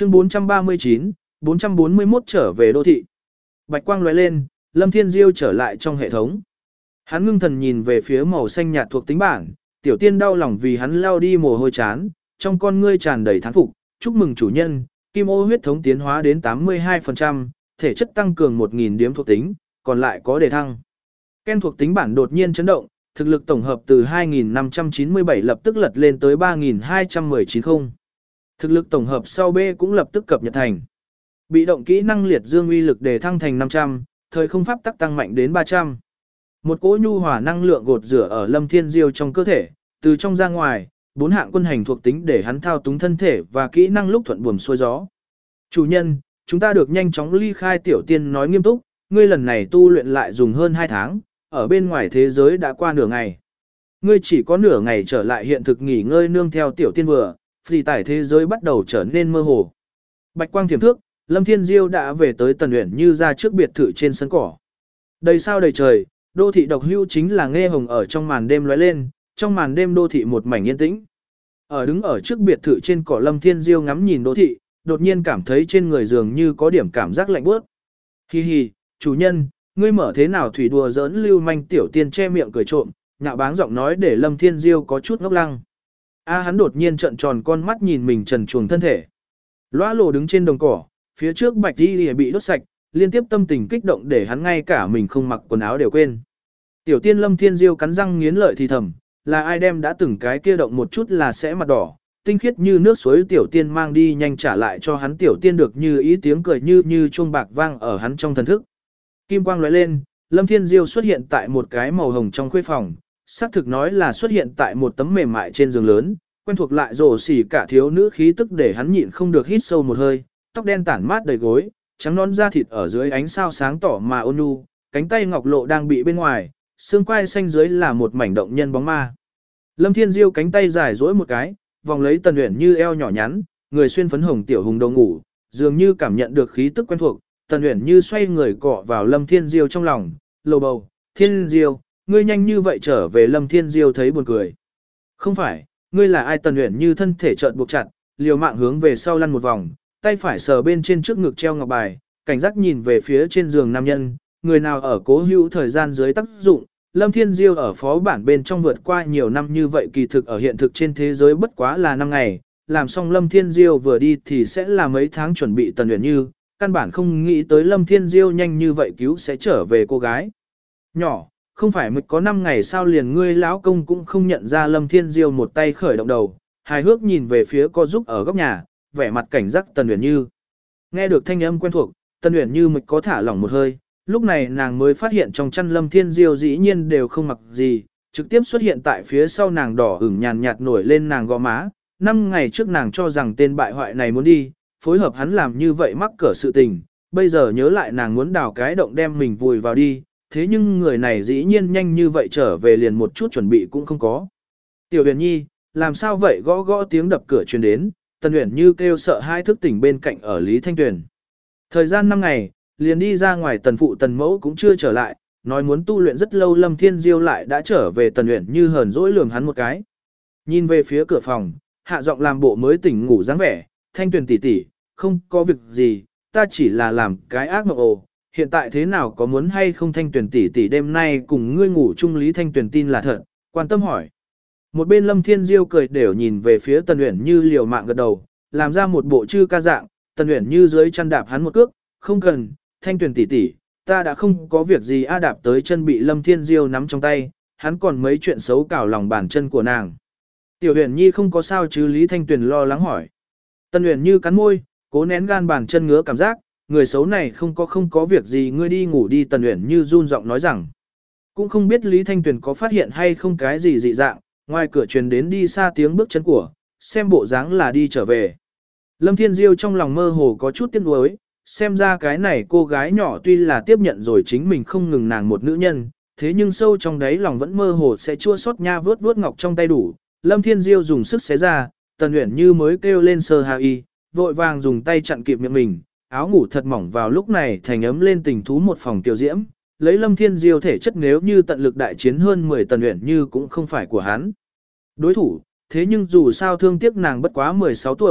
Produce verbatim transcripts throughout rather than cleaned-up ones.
Chương bốn trăm ba mươi chín, bốn trăm bốn mươi mốt trở về đô thị. Bạch quang lóe lên, Lâm Thiên Diêu trở lại trong hệ thống. Hắn ngưng thần nhìn về phía màu xanh nhạt thuộc tính bảng, Tiểu Tiên đau lòng vì hắn lao đi mồ hôi chán, trong con ngươi tràn đầy thán phục, chúc mừng chủ nhân, kim ô huyết thống tiến hóa đến tám mươi hai phần trăm, thể chất tăng cường một nghìn điểm thuộc tính, còn lại có đề thăng. Ken thuộc tính bản đột nhiên chấn động, thực lực tổng hợp từ hai nghìn năm trăm chín mươi bảy lập tức lật lên tới ba nghìn hai trăm mười chín không. Thực lực tổng hợp sau B cũng lập tức cập nhật thành. Bị động kỹ năng liệt dương uy lực đề thăng thành năm trăm, thời không pháp tắc tăng mạnh đến ba trăm. Một cỗ nhu hòa năng lượng gột rửa ở Lâm Thiên Diêu trong cơ thể, từ trong ra ngoài, bốn hạng quân hành thuộc tính để hắn thao túng thân thể và kỹ năng lúc thuận buồm xuôi gió. Chủ nhân, chúng ta được nhanh chóng ly khai. Tiểu Tiên nói nghiêm túc, ngươi lần này tu luyện lại dùng hơn hai tháng, ở bên ngoài thế giới đã qua nửa ngày. Ngươi chỉ có nửa ngày trở lại hiện thực nghỉ ngơi nương theo Tiểu Tiên vừa, phì tải thế giới bắt đầu trở nên mơ hồ. Bạch quang thiểm thước, Lâm Thiên Diêu đã về tới Tần Uyển Như ra trước biệt thự trên sân cỏ. Đầy sao đầy trời, đô thị độc hưu chính là nghe hồng ở trong màn đêm lóe lên, trong màn đêm đô thị một mảnh yên tĩnh. Ở đứng ở trước biệt thự trên cỏ, Lâm Thiên Diêu ngắm nhìn đô thị, đột nhiên cảm thấy trên người dường như có điểm cảm giác lạnh buốt. Hi hi, chủ nhân, ngươi mở thế nào thủy đùa giỡn lưu manh. Tiểu Tiên che miệng cười trộm, nhạo báng giọng nói để Lâm Thiên Diêu có chút ngốc lăng. A hắn đột nhiên trợn tròn con mắt nhìn mình trần truồng thân thể. Lóa lồ đứng trên đồng cỏ, phía trước bạch đi lìa bị đốt sạch, liên tiếp tâm tình kích động để hắn ngay cả mình không mặc quần áo đều quên. Tiểu Tiên Lâm Thiên Diêu cắn răng nghiến lợi thì thầm, là ai đem đã từng cái kia động một chút là sẽ mặt đỏ, tinh khiết như nước suối. Tiểu Tiên mang đi nhanh trả lại cho hắn. Tiểu Tiên được như ý, tiếng cười như như chuông bạc vang ở hắn trong thần thức. Kim quang lóe lên, Lâm Thiên Diêu xuất hiện tại một cái màu hồng trong khuê phòng, xác thực nói là xuất hiện tại một tấm mềm mại trên giường lớn, quen thuộc lại rồ xỉ cả thiếu nữ khí tức để hắn nhịn không được hít sâu một hơi, tóc đen tản mát đầy gối, trắng non da thịt ở dưới ánh sao sáng tỏ mà ôn nhu, cánh tay ngọc lộ đang bị bên ngoài, xương quai xanh dưới là một mảnh động nhân bóng ma. Lâm Thiên Diêu cánh tay dài duỗi một cái, vòng lấy Tần Uyển Như eo nhỏ nhắn, người xuyên phấn hồng tiểu hùng đầu ngủ, dường như cảm nhận được khí tức quen thuộc, Tần Uyển Như xoay người cọ vào Lâm Thiên Diêu trong lòng, lầu bầu, "Thiên Diêu, ngươi nhanh như vậy trở về." Lâm Thiên Diêu thấy buồn cười. "Không phải, ngươi là ai?" Tần Uyển Như thân thể chợt buộc chặt, liều mạng hướng về sau lăn một vòng, tay phải sờ bên trên trước ngực treo ngọc bài, cảnh giác nhìn về phía trên giường nam nhân, người nào ở cố hữu thời gian dưới tác dụng. Lâm Thiên Diêu ở phó bản bên trong vượt qua nhiều năm như vậy, kỳ thực ở hiện thực trên thế giới bất quá là năm ngày, làm xong Lâm Thiên Diêu vừa đi thì sẽ là mấy tháng chuẩn bị. Tần Uyển Như căn bản không nghĩ tới Lâm Thiên Diêu nhanh như vậy cứu sẽ trở về cô gái nhỏ, không phải mới có năm ngày sao liền ngươi lão công cũng không nhận ra. Lâm Thiên Diêu một tay khởi động đầu, hài hước nhìn về phía co giúp ở góc nhà, vẻ mặt cảnh giác Tần Uyển Như. Nghe được thanh âm quen thuộc, Tần Uyển Như mới có thả lỏng một hơi, lúc này nàng mới phát hiện trong chăn Lâm Thiên Diêu dĩ nhiên đều không mặc gì, trực tiếp xuất hiện tại phía sau nàng, đỏ ửng nhàn nhạt nổi lên nàng gò má. Năm ngày trước nàng cho rằng tên bại hoại này muốn đi, phối hợp hắn làm như vậy mắc cỡ sự tình, bây giờ nhớ lại nàng muốn đào cái động đem mình vùi vào đi, thế nhưng người này dĩ nhiên nhanh như vậy trở về liền một chút chuẩn bị cũng không có. "Tiểu Uyển Nhi, làm sao vậy?" Gõ gõ tiếng đập cửa truyền đến, Tần Uyển Như kêu sợ hai thức tỉnh bên cạnh ở Lý Thanh Tuyền. Thời gian năm ngày, liền đi ra ngoài, tần phụ tần mẫu cũng chưa trở lại, nói muốn tu luyện rất lâu. Lâm Thiên Diêu lại đã trở về. Tần Uyển Như hờn dỗi lườm hắn một cái, nhìn về phía cửa phòng, hạ giọng làm bộ mới tỉnh ngủ dáng vẻ, "Thanh Tuyền tỷ tỷ, không có việc gì, ta chỉ là làm cái ác mộng ồ, hiện tại thế nào, có muốn hay không?" "Thanh Tuyền tỷ tỷ đêm nay cùng ngươi ngủ chung." Lý Thanh Tuyền tin là thật, quan tâm hỏi. Một bên Lâm Thiên Diêu cười đều nhìn về phía Tần Uyển Như, liều mạng gật đầu, làm ra một bộ chư ca dạng. Tần Uyển Như dưới chân đạp hắn một cước, "Không cần, Thanh Tuyền tỷ tỷ, ta đã không có việc gì." A đạp tới chân bị Lâm Thiên Diêu nắm trong tay, hắn còn mấy chuyện xấu cào lòng bàn chân của nàng. "Tiểu Uyển Nhi không có sao chứ?" Lý Thanh Tuyền lo lắng hỏi. Tần Uyển Như cắn môi, cố nén gan bàn chân ngứa cảm giác, "Người xấu này không có không có việc gì, ngươi đi ngủ đi." Tần Uyển Như run giọng nói rằng. Cũng không biết Lý Thanh Tuyền có phát hiện hay không cái gì dị dạng, ngoài cửa truyền đến đi xa tiếng bước chân của, xem bộ dáng là đi trở về. Lâm Thiên Diêu trong lòng mơ hồ có chút tiếc nuối, xem ra cái này cô gái nhỏ tuy là tiếp nhận rồi chính mình không ngừng nàng một nữ nhân, thế nhưng sâu trong đáy lòng vẫn mơ hồ sẽ chua xót nha. Vớt vớt ngọc trong tay đủ, Lâm Thiên Diêu dùng sức xé ra, Tần Uyển Như mới kêu lên sơ hà y, vội vàng dùng tay chặn kịp miệng mình, áo ngủ thật mỏng vào lúc này thành ấm lên tình thú một phòng tiểu diễm. Lấy Lâm Thiên Diêu thể chất nếu như tận lực đại chiến hơn mười Tần Uyển Như cũng không phải của hắn đối thủ, thế nhưng dù sao thương tiếc nàng bất quá mười sáu tuổi,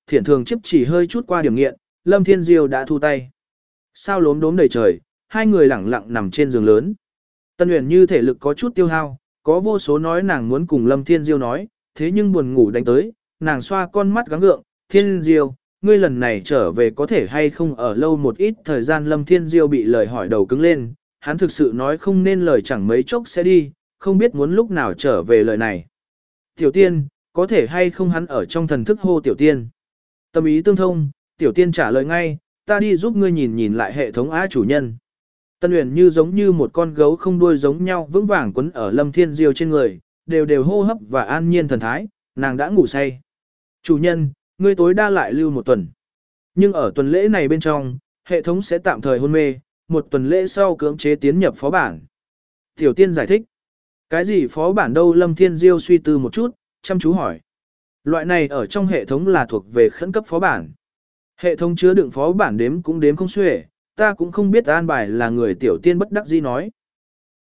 thiển thường chiếc chỉ hơi chút qua điểm nghiện, Lâm Thiên Diêu đã thu tay. Sao lốm đốm đầy trời, hai người lẳng lặng nằm trên giường lớn. Tân Uyển Như thể lực có chút tiêu hao, có vô số nói nàng muốn cùng Lâm Thiên Diêu nói, thế nhưng buồn ngủ đánh tới, nàng xoa con mắt gắng gượng, Thiên Diêu, ngươi lần này trở về có thể hay không ở lâu một ít thời gian. Lâm Thiên Diêu bị lời hỏi đầu cứng lên, hắn thực sự nói không nên lời, chẳng mấy chốc sẽ đi, không biết muốn lúc nào trở về lời này. Tiểu Tiên, có thể hay không, hắn ở trong thần thức hô Tiểu Tiên. Tâm ý tương thông, Tiểu Tiên trả lời ngay, ta đi giúp ngươi nhìn nhìn lại hệ thống á chủ nhân. Tân Uyển Như giống như một con gấu không đuôi giống nhau vững vàng quấn ở Lâm Thiên Diêu trên người, đều đều hô hấp và an nhiên thần thái, nàng đã ngủ say. Chủ nhân, ngươi tối đa lại lưu một tuần. Nhưng ở tuần lễ này bên trong, hệ thống sẽ tạm thời hôn mê, một tuần lễ sau cưỡng chế tiến nhập phó bản. Tiểu Tiên giải thích. Cái gì phó bản đâu? Lâm Thiên Diêu suy tư một chút, chăm chú hỏi. Loại này ở trong hệ thống là thuộc về khẩn cấp phó bản. Hệ thống chứa đựng phó bản đếm cũng đếm không xuể, ta cũng không biết an bài là người. Tiểu Tiên bất đắc dĩ nói.